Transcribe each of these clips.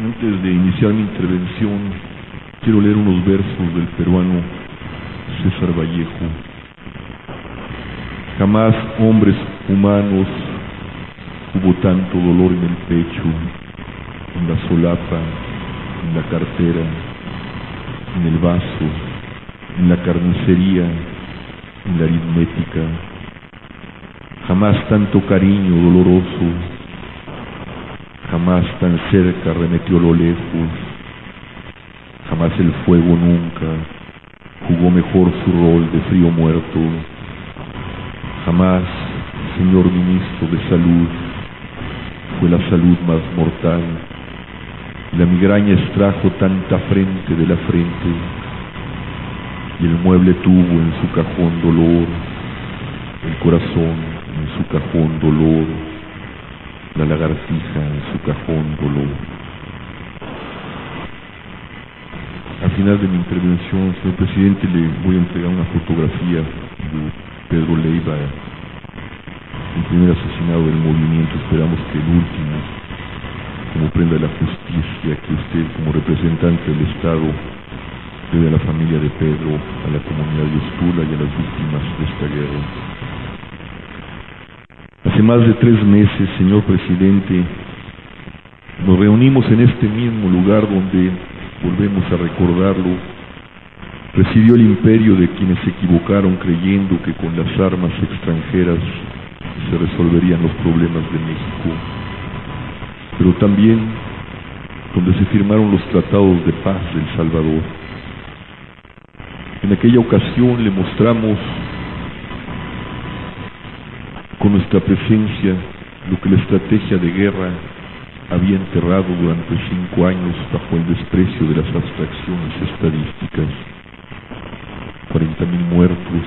Antes de iniciar mi intervención, quiero leer unos versos del peruano César Vallejo. Jamás, hombres humanos, hubo tanto dolor en el pecho, en la solapa, en la cartera, en el vaso, en la carnicería, en la aritmética. Jamás tanto cariño doloroso, jamás tan cerca arremetió lo lejos, jamás el fuego nunca jugó mejor su rol de frío muerto, jamás, señor ministro de Salud, fue la salud más mortal, y la migraña extrajo tanta frente de la frente, y el mueble tuvo en su cajón dolor, el corazón en su cajón dolor, la lagartija en su cajón dolor. Al final de mi intervención, señor presidente, le voy a entregar una fotografía de Pedro Leiva, el primer asesinado del movimiento. Esperamos que el último, como prenda de la justicia, que usted como representante del Estado debe a la familia de Pedro, a la comunidad de Ustula y a las víctimas de esta guerra. Hace más de 3 meses, señor presidente, nos reunimos en este mismo lugar donde, volvemos a recordarlo, residió el imperio de quienes se equivocaron creyendo que con las armas extranjeras se resolverían los problemas de México, pero también donde se firmaron los tratados de paz de El Salvador. En aquella ocasión le mostramos con nuestra presencia lo que la estrategia de guerra había enterrado durante 5 años bajo el desprecio de las abstracciones estadísticas. 40.000 muertos,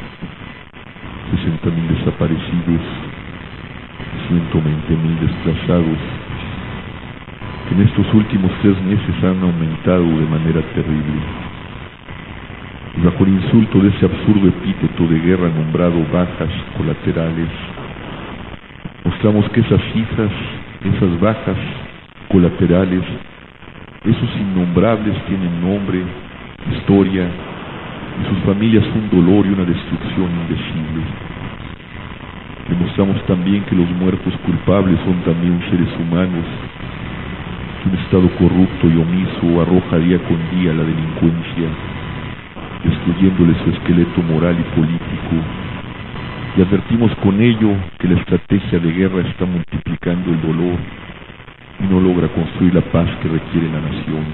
60.000 desaparecidos, 120.000 desplazados, que en estos últimos 3 meses han aumentado de manera terrible. Y bajo el insulto de ese absurdo epíteto de guerra nombrado bajas colaterales, mostramos que esas cifras, esas bajas colaterales, esos innombrables tienen nombre, historia, y sus familias un dolor y una destrucción indecible. Demostramos también que los muertos culpables son también seres humanos, que un Estado corrupto y omiso arroja día con día a la delincuencia, destruyéndole su esqueleto moral y político, y advertimos con ello que la estrategia de guerra está multiplicando el dolor y no logra construir la paz que requiere la nación.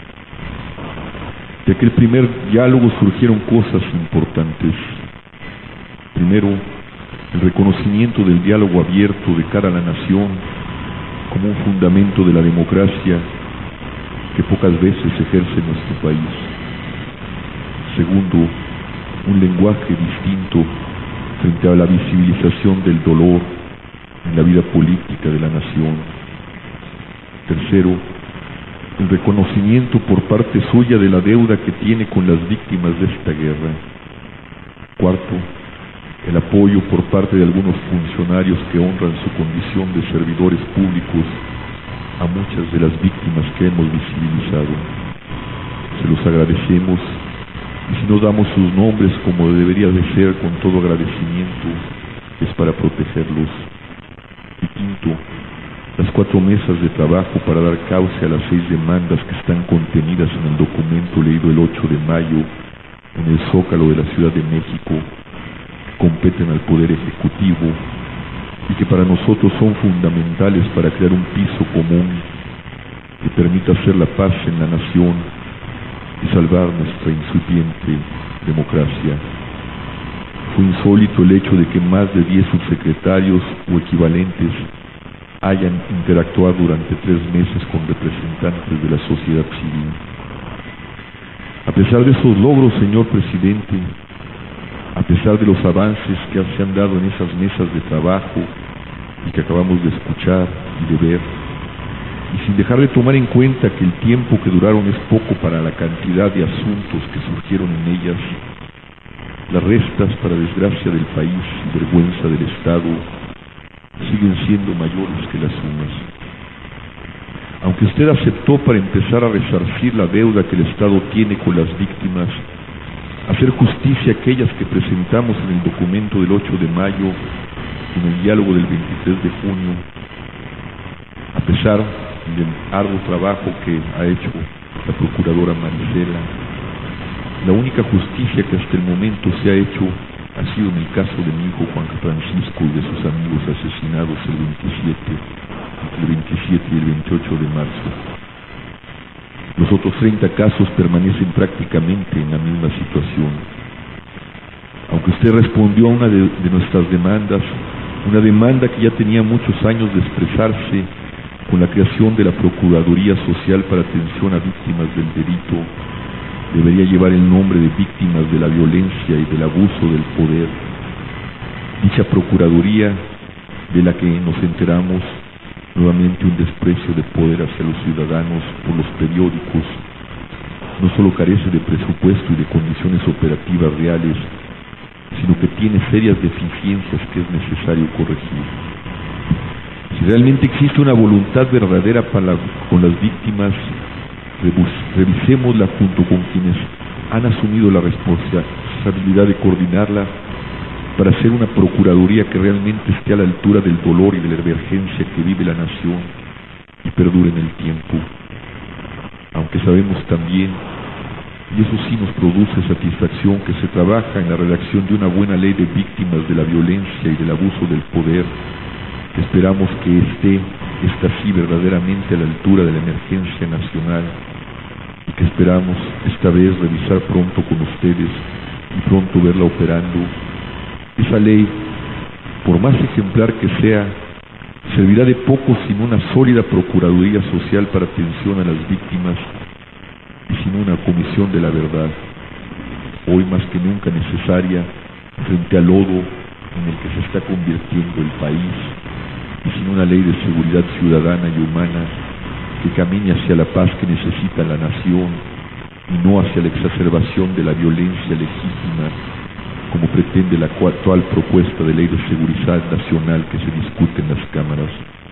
De aquel primer diálogo surgieron cosas importantes. Primero, el reconocimiento del diálogo abierto de cara a la nación como un fundamento de la democracia que pocas veces ejerce en nuestro país. Segundo, un lenguaje distinto frente a la visibilización del dolor en la vida política de la nación. Tercero, el reconocimiento por parte suya de la deuda que tiene con las víctimas de esta guerra. Cuarto, el apoyo por parte de algunos funcionarios que honran su condición de servidores públicos a muchas de las víctimas que hemos visibilizado. Se los agradecemos, y si no damos sus nombres como debería de ser con todo agradecimiento, es para protegerlos. Y quinto, las 4 mesas de trabajo para dar cauce a las 6 demandas que están contenidas en el documento leído el 8 de mayo en el Zócalo de la Ciudad de México, que competen al Poder Ejecutivo y que para nosotros son fundamentales para crear un piso común que permita hacer la paz en la nación y salvar nuestra incipiente democracia. Fue insólito el hecho de que más de 10 subsecretarios o equivalentes hayan interactuado durante 3 meses con representantes de la sociedad civil. A pesar de esos logros, señor presidente, a pesar de los avances que se han dado en esas mesas de trabajo y que acabamos de escuchar y de ver, y sin dejar de tomar en cuenta que el tiempo que duraron es poco para la cantidad de asuntos que surgieron en ellas, las restas, para desgracia del país y vergüenza del Estado, siguen siendo mayores que las sumas. Aunque usted aceptó para empezar a resarcir la deuda que el Estado tiene con las víctimas, hacer justicia a aquellas que presentamos en el documento del 8 de mayo, en el diálogo del 23 de junio, a pesar del arduo trabajo que ha hecho la procuradora Marisela, la única justicia que hasta el momento se ha hecho ha sido en el caso de mi hijo Juan Francisco y de sus amigos asesinados el 27 y el 28 de marzo. Los otros 30 casos permanecen prácticamente en la misma situación. Aunque usted respondió a una de nuestras demandas, una demanda que ya tenía muchos años de expresarse con la creación de la Procuraduría Social para Atención a Víctimas del Delito, debería llevar el nombre de Víctimas de la Violencia y del Abuso del Poder. Dicha Procuraduría, de la que nos enteramos, nuevamente un desprecio de poder hacia los ciudadanos por los periódicos, no solo carece de presupuesto y de condiciones operativas reales, sino que tiene serias deficiencias que es necesario corregir. Si realmente existe una voluntad verdadera con las víctimas, revisémosla junto con quienes han asumido la responsabilidad de coordinarla para hacer una procuraduría que realmente esté a la altura del dolor y de la emergencia que vive la nación y perdure en el tiempo. Aunque sabemos también, y eso sí nos produce satisfacción, que se trabaja en la redacción de una buena ley de víctimas de la violencia y del abuso del poder, esperamos que esté sí verdaderamente a la altura de la emergencia nacional y que esperamos esta vez revisar pronto con ustedes y pronto verla operando. Esa ley, por más ejemplar que sea, servirá de poco sin una sólida Procuraduría Social para atención a las víctimas y sin una Comisión de la Verdad, hoy más que nunca necesaria frente al lodo en el que se está convirtiendo el país, y sin una ley de seguridad ciudadana y humana que camine hacia la paz que necesita la nación y no hacia la exacerbación de la violencia legítima, como pretende la actual propuesta de ley de seguridad nacional que se discute en las cámaras.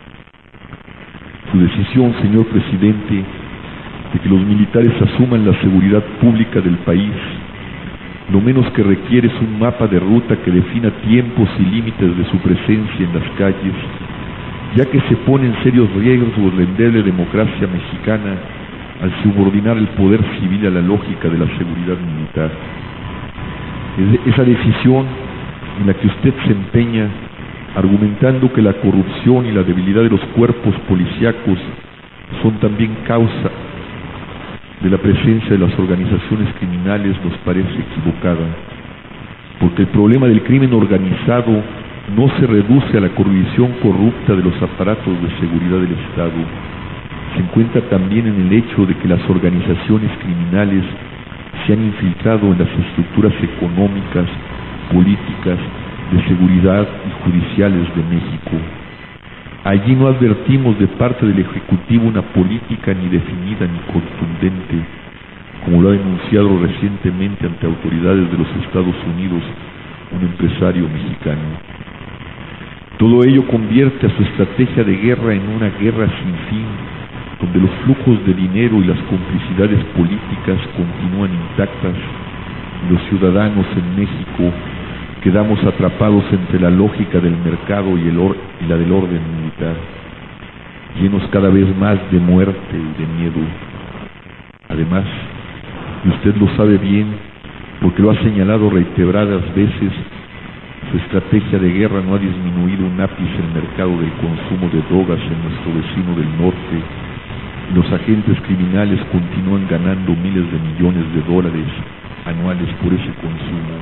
Su decisión, señor presidente, de que los militares asuman la seguridad pública del país, lo menos que requiere es un mapa de ruta que defina tiempos y límites de su presencia en las calles, ya que se pone en serios riesgos la endeble democracia mexicana al subordinar el poder civil a la lógica de la seguridad militar. Esa decisión en la que usted se empeña, argumentando que la corrupción y la debilidad de los cuerpos policíacos son también causa de la presencia de las organizaciones criminales, nos parece equivocada, porque el problema del crimen organizado no se reduce a la corrupción corrupta de los aparatos de seguridad del Estado, se encuentra también en el hecho de que las organizaciones criminales se han infiltrado en las estructuras económicas, políticas, de seguridad y judiciales de México. Allí no advertimos de parte del Ejecutivo una política ni definida ni contundente, como lo ha denunciado recientemente ante autoridades de los Estados Unidos un empresario mexicano. Todo ello convierte a su estrategia de guerra en una guerra sin fin, donde los flujos de dinero y las complicidades políticas continúan intactas y los ciudadanos en México quedamos atrapados entre la lógica del mercado y la del orden militar, llenos cada vez más de muerte y de miedo. Además, y usted lo sabe bien, porque lo ha señalado reiteradas veces, su estrategia de guerra no ha disminuido un ápice el mercado del consumo de drogas en nuestro vecino del norte, y los agentes criminales continúan ganando miles de millones de dólares anuales por ese consumo.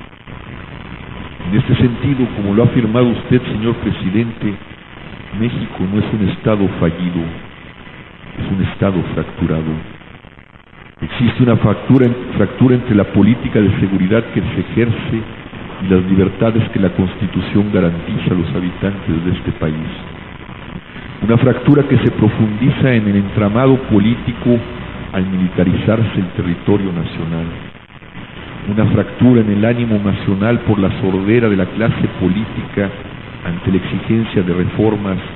En este sentido, como lo ha afirmado usted, señor presidente, México no es un Estado fallido, es un Estado fracturado. Existe una fractura entre la política de seguridad que se ejerce y las libertades que la Constitución garantiza a los habitantes de este país. Una fractura que se profundiza en el entramado político al militarizarse el territorio nacional. Una fractura en el ánimo nacional por la sordera de la clase política ante la exigencia de reformas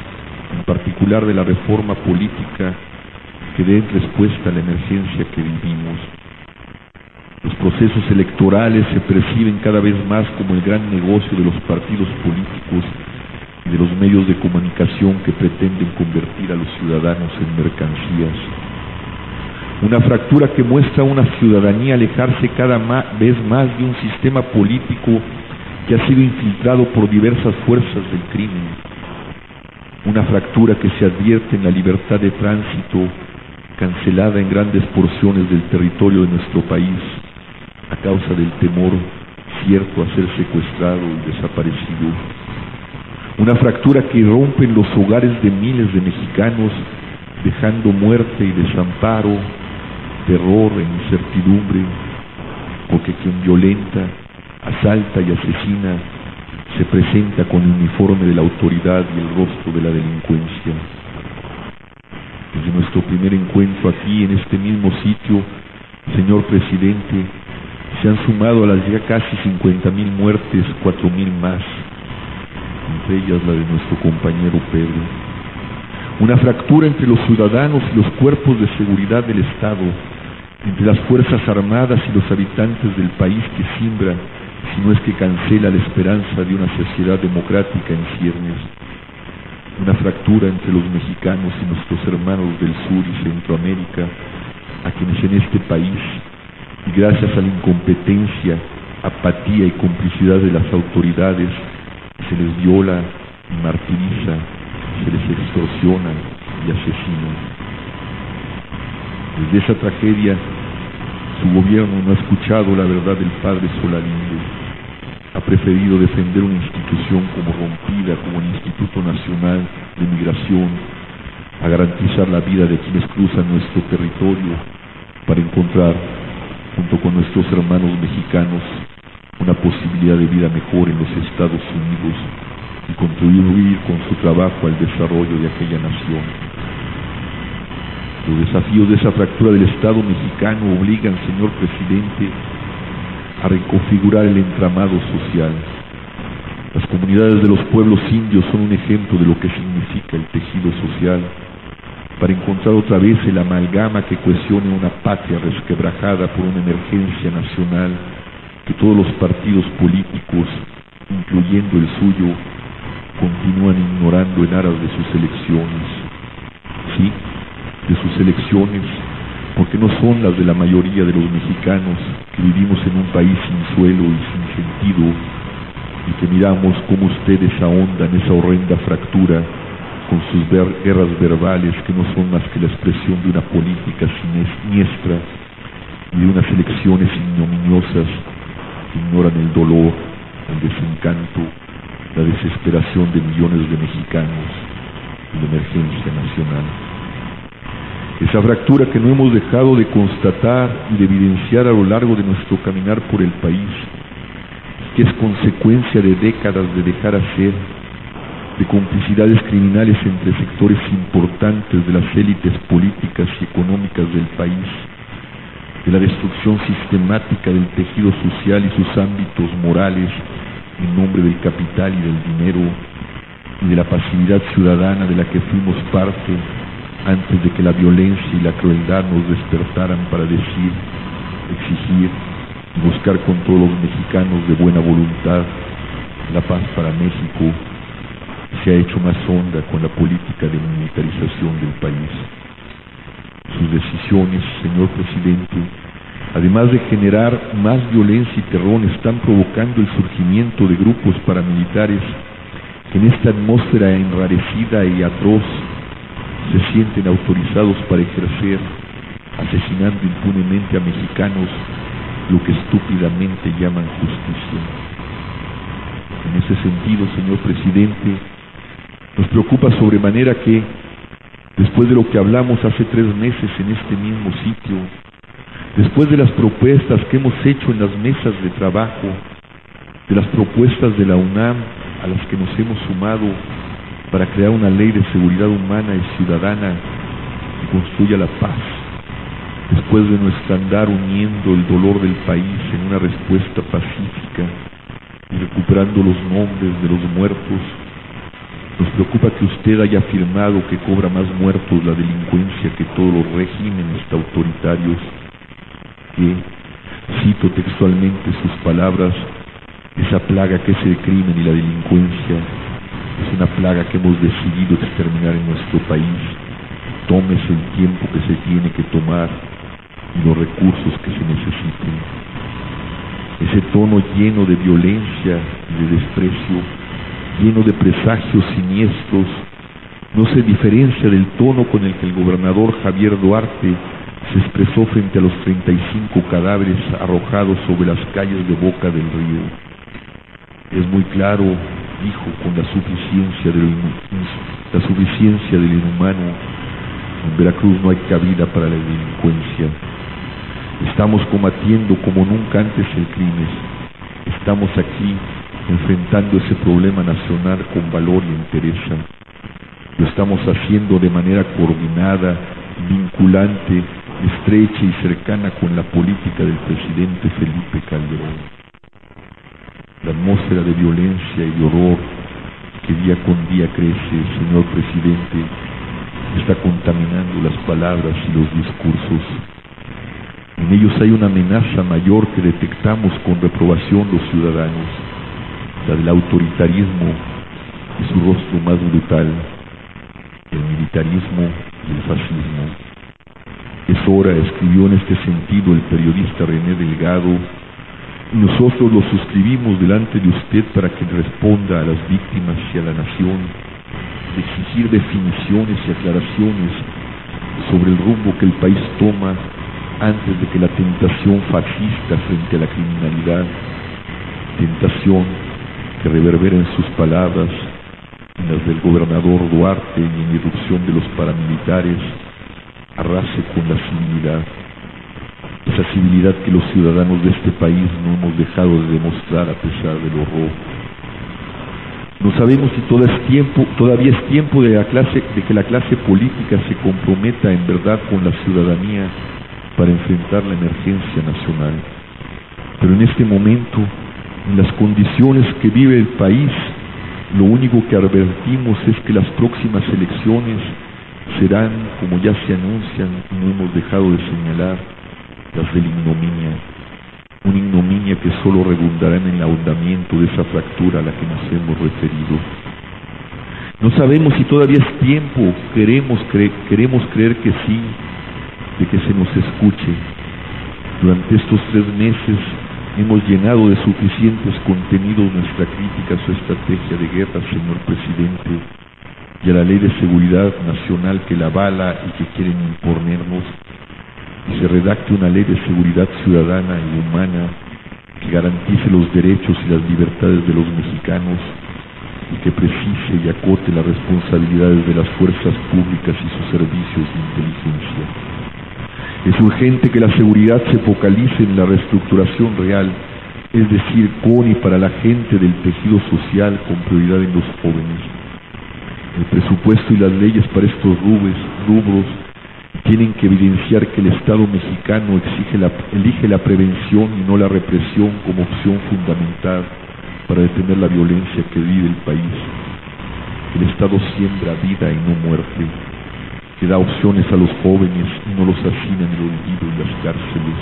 en particular de la reforma política que dé respuesta a la emergencia que vivimos. Los procesos electorales se perciben cada vez más como el gran negocio de los partidos políticos y de los medios de comunicación que pretenden convertir a los ciudadanos en mercancías. Una fractura que muestra a una ciudadanía alejarse cada vez más de un sistema político que ha sido infiltrado por diversas fuerzas del crimen. Una fractura que se advierte en la libertad de tránsito, cancelada en grandes porciones del territorio de nuestro país, a causa del temor cierto a ser secuestrado y desaparecido. Una fractura que irrumpe en los hogares de miles de mexicanos, dejando muerte y desamparo, terror e incertidumbre, porque quien violenta, asalta y asesina se presenta con el uniforme de la autoridad y el rostro de la delincuencia. Desde nuestro primer encuentro aquí en este mismo sitio, señor presidente, se han sumado a las ya casi 50,000 muertes 4,000 más, entre ellas la de nuestro compañero Pedro. Una fractura entre los ciudadanos y los cuerpos de seguridad del Estado, entre las Fuerzas Armadas y los habitantes del país que simbra, si no es que cancela la esperanza de una sociedad democrática en ciernes. Una fractura entre los mexicanos y nuestros hermanos del sur y Centroamérica, a quienes en este país, y gracias a la incompetencia, apatía y complicidad de las autoridades, se les viola y martiriza, se les extorsiona y asesina. Desde esa tragedia, su gobierno no ha escuchado la verdad del padre Solalinde. Ha preferido defender una institución como rompida, como el Instituto Nacional de Migración, a garantizar la vida de quienes cruzan nuestro territorio para encontrar, junto con nuestros hermanos mexicanos, una posibilidad de vida mejor en los Estados Unidos y contribuir con su trabajo al desarrollo de aquella nación. Los desafíos de esa fractura del Estado mexicano obligan, señor presidente, a reconfigurar el entramado social. Las comunidades de los pueblos indios son un ejemplo de lo que significa el tejido social, para encontrar otra vez el amalgama que cohesione una patria resquebrajada por una emergencia nacional que todos los partidos políticos, incluyendo el suyo, continúan ignorando en aras de sus elecciones. Sí, de sus elecciones, porque no son las de la mayoría de los mexicanos que vivimos en un país sin suelo y sin sentido, y que miramos cómo ustedes ahondan esa horrenda fractura con sus guerras verbales que no son más que la expresión de una política siniestra y de unas elecciones ignominiosas que ignoran el dolor, el desencanto, la desesperación de millones de mexicanos y la emergencia nacional. Esa fractura que no hemos dejado de constatar y de evidenciar a lo largo de nuestro caminar por el país, que es consecuencia de décadas de dejar hacer, de complicidades criminales entre sectores importantes de las élites políticas y económicas del país, de la destrucción sistemática del tejido social y sus ámbitos morales en nombre del capital y del dinero, y de la pasividad ciudadana de la que fuimos parte antes de que la violencia y la crueldad nos despertaran para decir, exigir y buscar con todos los mexicanos de buena voluntad la paz para México, se ha hecho más honda con la política de militarización del país. Sus decisiones, señor presidente, además de generar más violencia y terror, están provocando el surgimiento de grupos paramilitares que en esta atmósfera enrarecida y atroz se sienten autorizados para ejercer, asesinando impunemente a mexicanos, lo que estúpidamente llaman justicia. En ese sentido, señor presidente, nos preocupa sobremanera que, después de lo que hablamos hace 3 meses en este mismo sitio, después de las propuestas que hemos hecho en las mesas de trabajo, de las propuestas de la UNAM a las que nos hemos sumado para crear una ley de seguridad humana y ciudadana que construya la paz, después de nuestro andar uniendo el dolor del país en una respuesta pacífica y recuperando los nombres de los muertos, Nos preocupa que usted haya afirmado que cobra más muertos la delincuencia que todos los regímenes autoritarios, que, cito textualmente sus palabras, esa plaga que es el crimen y la delincuencia es una plaga que hemos decidido exterminar en nuestro país. Tómese el tiempo que se tiene que tomar y los recursos que se necesiten. Ese tono lleno de violencia y de desprecio, lleno de presagios siniestros, no se diferencia del tono con el que el gobernador Javier Duarte se expresó frente a los 35 cadáveres arrojados sobre las calles de Boca del Río. Es muy claro, dijo, con la suficiencia del inhumano. En Veracruz no hay cabida para la delincuencia. Estamos combatiendo como nunca antes el crimen. Estamos aquí enfrentando ese problema nacional con valor y entereza. Lo estamos haciendo de manera coordinada, vinculante, estrecha y cercana con la política del presidente Felipe Calderón. La atmósfera de violencia y de horror que día con día crece, señor presidente, está contaminando las palabras y los discursos. En ellos hay una amenaza mayor que detectamos con reprobación los ciudadanos, la del autoritarismo y su rostro más brutal, el militarismo y el fascismo. Es hora, escribió en este sentido el periodista René Delgado, y nosotros lo suscribimos delante de usted para que responda a las víctimas y a la nación, de exigir definiciones y aclaraciones sobre el rumbo que el país toma antes de que la tentación fascista frente a la criminalidad, tentación que reverbera en sus palabras, en las del gobernador Duarte y en la irrupción de los paramilitares, arrase con la civilidad, esa civilidad que los ciudadanos de este país no hemos dejado de demostrar a pesar del horror. No sabemos si todavía es tiempo de que la clase política se comprometa en verdad con la ciudadanía para enfrentar la emergencia nacional. Pero en este momento, en las condiciones que vive el país, lo único que advertimos es que las próximas elecciones serán, como ya se anuncian y no hemos dejado de señalar, las de la ignominia, una ignominia que solo redundará en el ahondamiento de esa fractura a la que nos hemos referido. No sabemos si todavía es tiempo, queremos creer que sí, de que se nos escuche. Durante estos 3 meses hemos llenado de suficientes contenidos nuestra crítica a su estrategia de guerra, señor presidente, y a la ley de seguridad nacional que la avala y que quieren imponernos, y se redacte una ley de seguridad ciudadana y humana que garantice los derechos y las libertades de los mexicanos y que precise y acote las responsabilidades de las fuerzas públicas y sus servicios de inteligencia. Es urgente que la seguridad se focalice en la reestructuración real, es decir, con y para la gente del tejido social, con prioridad en los jóvenes. El presupuesto y las leyes para estos rubros tienen que evidenciar que el Estado mexicano elige la prevención y no la represión como opción fundamental para detener la violencia que vive el país. El Estado siembra vida y no muerte, que da opciones a los jóvenes y no los hacina en el olvido y las cárceles.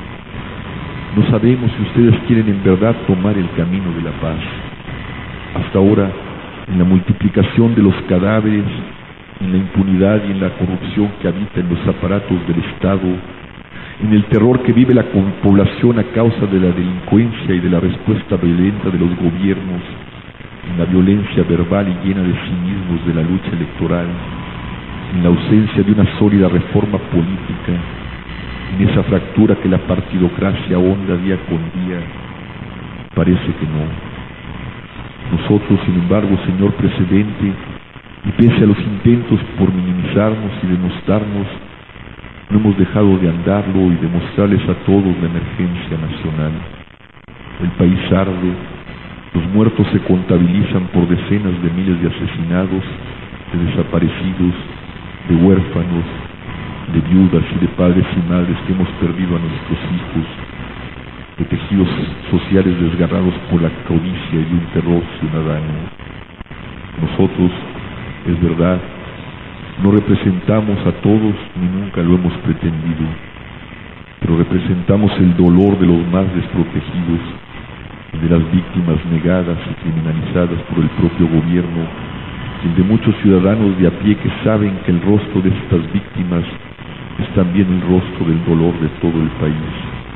No sabemos si ustedes quieren en verdad tomar el camino de la paz. Hasta ahora, en la multiplicación de los cadáveres, en la impunidad y en la corrupción que habita en los aparatos del Estado, en el terror que vive la población a causa de la delincuencia y de la respuesta violenta de los gobiernos, en la violencia verbal y llena de cinismos de la lucha electoral, en la ausencia de una sólida reforma política, en esa fractura que la partidocracia ahonda día con día, parece que no. Nosotros, sin embargo, señor presidente, y pese a los intentos por minimizarnos y denostarnos, no hemos dejado de andarlo y demostrarles a todos la emergencia nacional. El país arde, los muertos se contabilizan por decenas de miles de asesinados, de desaparecidos, de huérfanos, de viudas y de padres y madres que hemos perdido a nuestros hijos, de tejidos sociales desgarrados por la codicia y un terror ciudadano. Nosotros, es verdad, no representamos a todos ni nunca lo hemos pretendido, pero representamos el dolor de los más desprotegidos, de las víctimas negadas y criminalizadas por el propio gobierno, y el de muchos ciudadanos de a pie que saben que el rostro de estas víctimas es también el rostro del dolor de todo el país.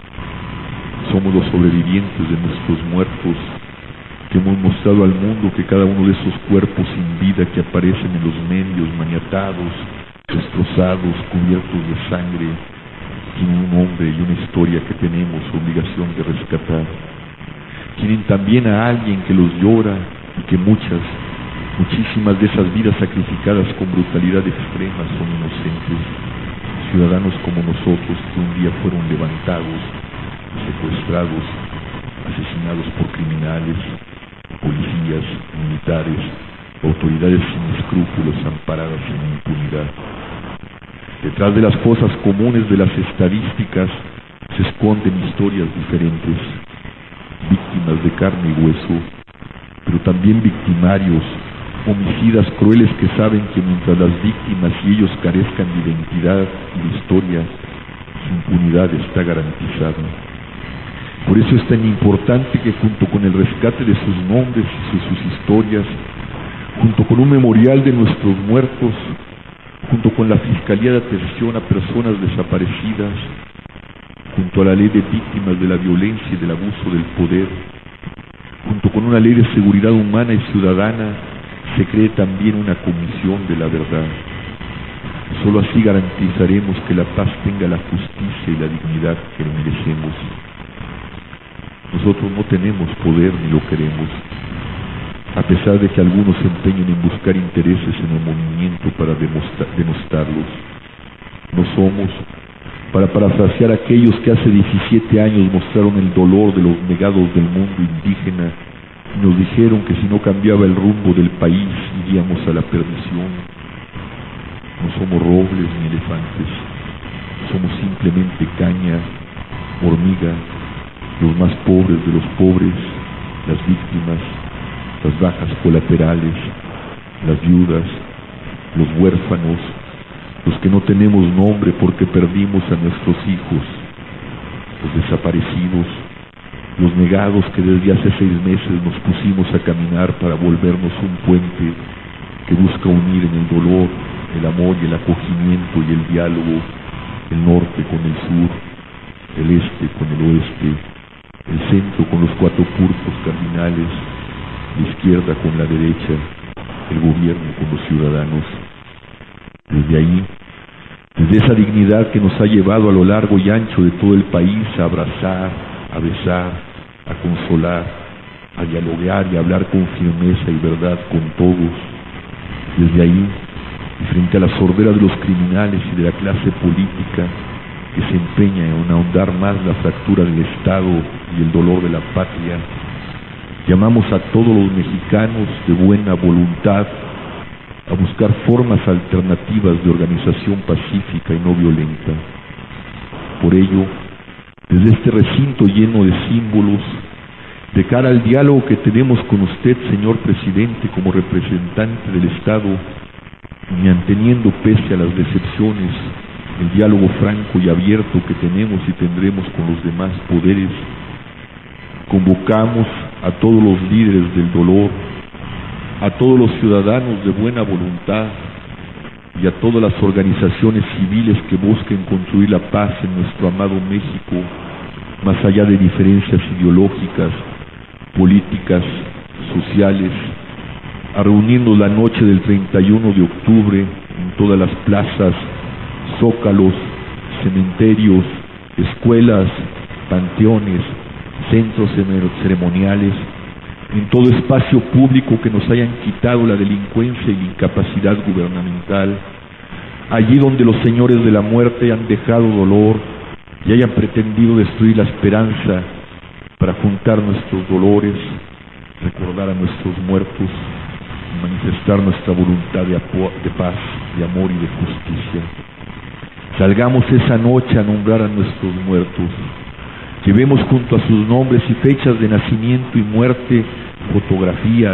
Somos los sobrevivientes de nuestros muertos, que hemos mostrado al mundo que cada uno de esos cuerpos sin vida que aparecen en los medios, maniatados, destrozados, cubiertos de sangre, tienen un nombre y una historia que tenemos obligación de rescatar. Tienen también a alguien que los llora y que muchísimas de esas vidas sacrificadas con brutalidad extrema son inocentes, ciudadanos como nosotros que un día fueron levantados, secuestrados, asesinados por criminales, policías, militares, autoridades sin escrúpulos amparadas en impunidad. Detrás de las fosas comunes de las estadísticas se esconden historias diferentes, víctimas de carne y hueso, pero también victimarios, homicidas crueles que saben que mientras las víctimas y ellos carezcan de identidad y de historia, su impunidad está garantizada. Por eso es tan importante que junto con el rescate de sus nombres y sus historias, junto con un memorial de nuestros muertos, junto con la Fiscalía de Atención a Personas Desaparecidas, junto a la Ley de Víctimas de la Violencia y del Abuso del Poder, junto con una Ley de Seguridad Humana y Ciudadana, se cree también una Comisión de la Verdad. Solo así garantizaremos que la paz tenga la justicia y la dignidad que merecemos. Nosotros no tenemos poder ni lo queremos, a pesar de que algunos se empeñen en buscar intereses en el movimiento para demostrarlos. No somos, para parafrasear a aquellos que hace 17 años mostraron el dolor de los negados del mundo indígena y nos dijeron que si no cambiaba el rumbo del país iríamos a la perdición. No somos robles ni elefantes, somos simplemente caña, hormiga, los más pobres de los pobres, las víctimas, las bajas colaterales, las viudas, los huérfanos, los que no tenemos nombre porque perdimos a nuestros hijos, los desaparecidos, los negados que desde hace 6 meses nos pusimos a caminar para volvernos un puente que busca unir en el dolor, el amor y el acogimiento y el diálogo, el norte con el sur, el este con el oeste, el centro con los 4 puntos cardinales, la izquierda con la derecha, el gobierno con los ciudadanos. Desde ahí, desde esa dignidad que nos ha llevado a lo largo y ancho de todo el país a abrazar, a besar, a consolar, a dialogar y a hablar con firmeza y verdad con todos, desde ahí, y frente a la sordera de los criminales y de la clase política que se empeña en ahondar más la fractura del Estado y el dolor de la patria, llamamos a todos los mexicanos de buena voluntad a buscar formas alternativas de organización pacífica y no violenta. Por ello, desde este recinto lleno de símbolos, de cara al diálogo que tenemos con usted, señor presidente, como representante del Estado, y manteniendo pese a las decepciones, el diálogo franco y abierto que tenemos y tendremos con los demás poderes, convocamos a todos los líderes del dolor, a todos los ciudadanos de buena voluntad y a todas las organizaciones civiles que busquen construir la paz en nuestro amado México, más allá de diferencias ideológicas, políticas, sociales, a reunirnos la noche del 31 de octubre en todas las plazas, zócalos, cementerios, escuelas, panteones, centros ceremoniales, en todo espacio público que nos hayan quitado la delincuencia y la incapacidad gubernamental, allí donde los señores de la muerte han dejado dolor y hayan pretendido destruir la esperanza para juntar nuestros dolores, recordar a nuestros muertos y manifestar nuestra voluntad de paz, de amor y de justicia. Salgamos esa noche a nombrar a nuestros muertos. Llevemos junto a sus nombres y fechas de nacimiento y muerte fotografías,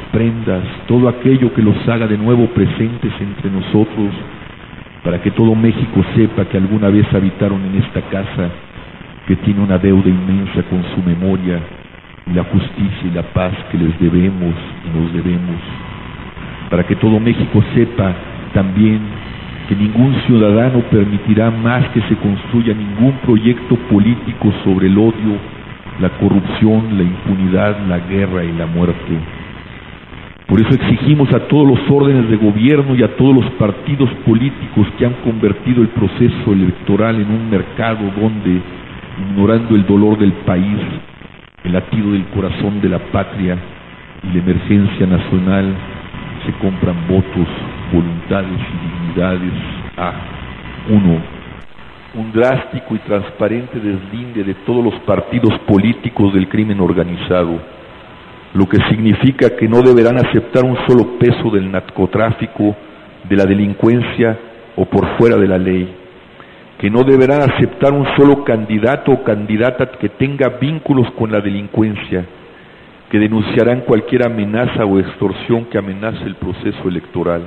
prendas, todo aquello que los haga de nuevo presentes entre nosotros, para que todo México sepa que alguna vez habitaron en esta casa, que tiene una deuda inmensa con su memoria, y la justicia y la paz que les debemos y nos debemos, para que todo México sepa también que ningún ciudadano permitirá más que se construya ningún proyecto político sobre el odio, la corrupción, la impunidad, la guerra y la muerte. Por eso exigimos a todos los órdenes de gobierno y a todos los partidos políticos que han convertido el proceso electoral en un mercado donde, ignorando el dolor del país, el latido del corazón de la patria y la emergencia nacional, se compran votos, voluntades y dignidades a 1. Un drástico y transparente deslinde de todos los partidos políticos del crimen organizado, lo que significa que no deberán aceptar un solo peso del narcotráfico, de la delincuencia o por fuera de la ley, que no deberán aceptar un solo candidato o candidata que tenga vínculos con la delincuencia, que denunciarán cualquier amenaza o extorsión que amenace el proceso electoral.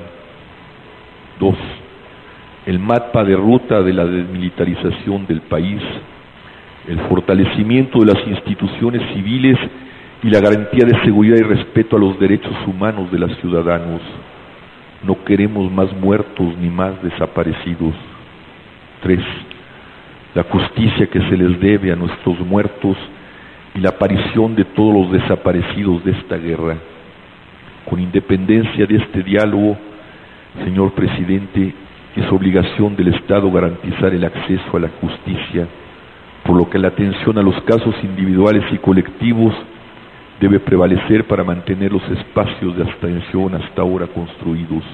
2. El mapa de ruta de la desmilitarización del país, el fortalecimiento de las instituciones civiles y la garantía de seguridad y respeto a los derechos humanos de los ciudadanos. No queremos más muertos ni más desaparecidos. 3. La justicia que se les debe a nuestros muertos y la aparición de todos los desaparecidos de esta guerra. Con independencia de este diálogo, señor presidente, es obligación del Estado garantizar el acceso a la justicia, por lo que la atención a los casos individuales y colectivos debe prevalecer para mantener los espacios de abstención hasta ahora construidos.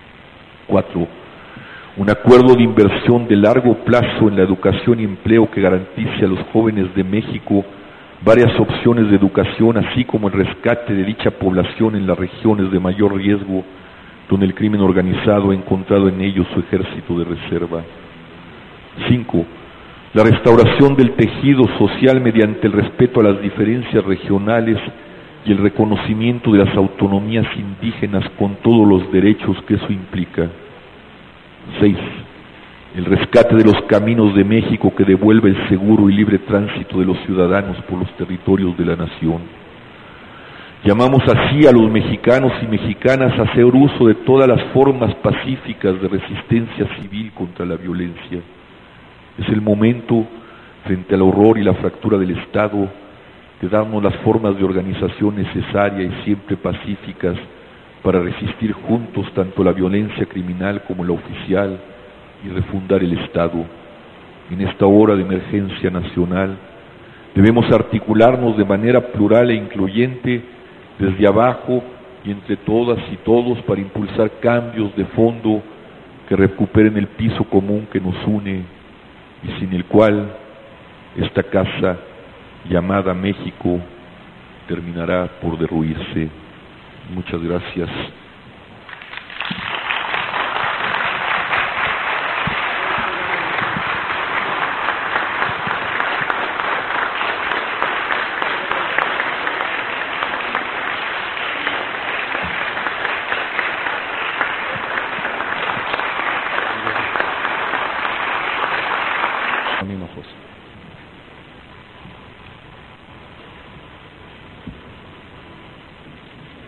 4. Un acuerdo de inversión de largo plazo en la educación y empleo que garantice a los jóvenes de México varias opciones de educación, así como el rescate de dicha población en las regiones de mayor riesgo, donde el crimen organizado ha encontrado en ellos su ejército de reserva. 5. La restauración del tejido social mediante el respeto a las diferencias regionales y el reconocimiento de las autonomías indígenas con todos los derechos que eso implica. 6. El rescate de los caminos de México que devuelve el seguro y libre tránsito de los ciudadanos por los territorios de la nación. Llamamos así a los mexicanos y mexicanas a hacer uso de todas las formas pacíficas de resistencia civil contra la violencia. Es el momento, frente al horror y la fractura del Estado, de darnos las formas de organización necesarias y siempre pacíficas para resistir juntos tanto la violencia criminal como la oficial y refundar el Estado. En esta hora de emergencia nacional debemos articularnos de manera plural e incluyente desde abajo y entre todas y todos para impulsar cambios de fondo que recuperen el piso común que nos une y sin el cual esta casa llamada México terminará por derruirse. Muchas gracias.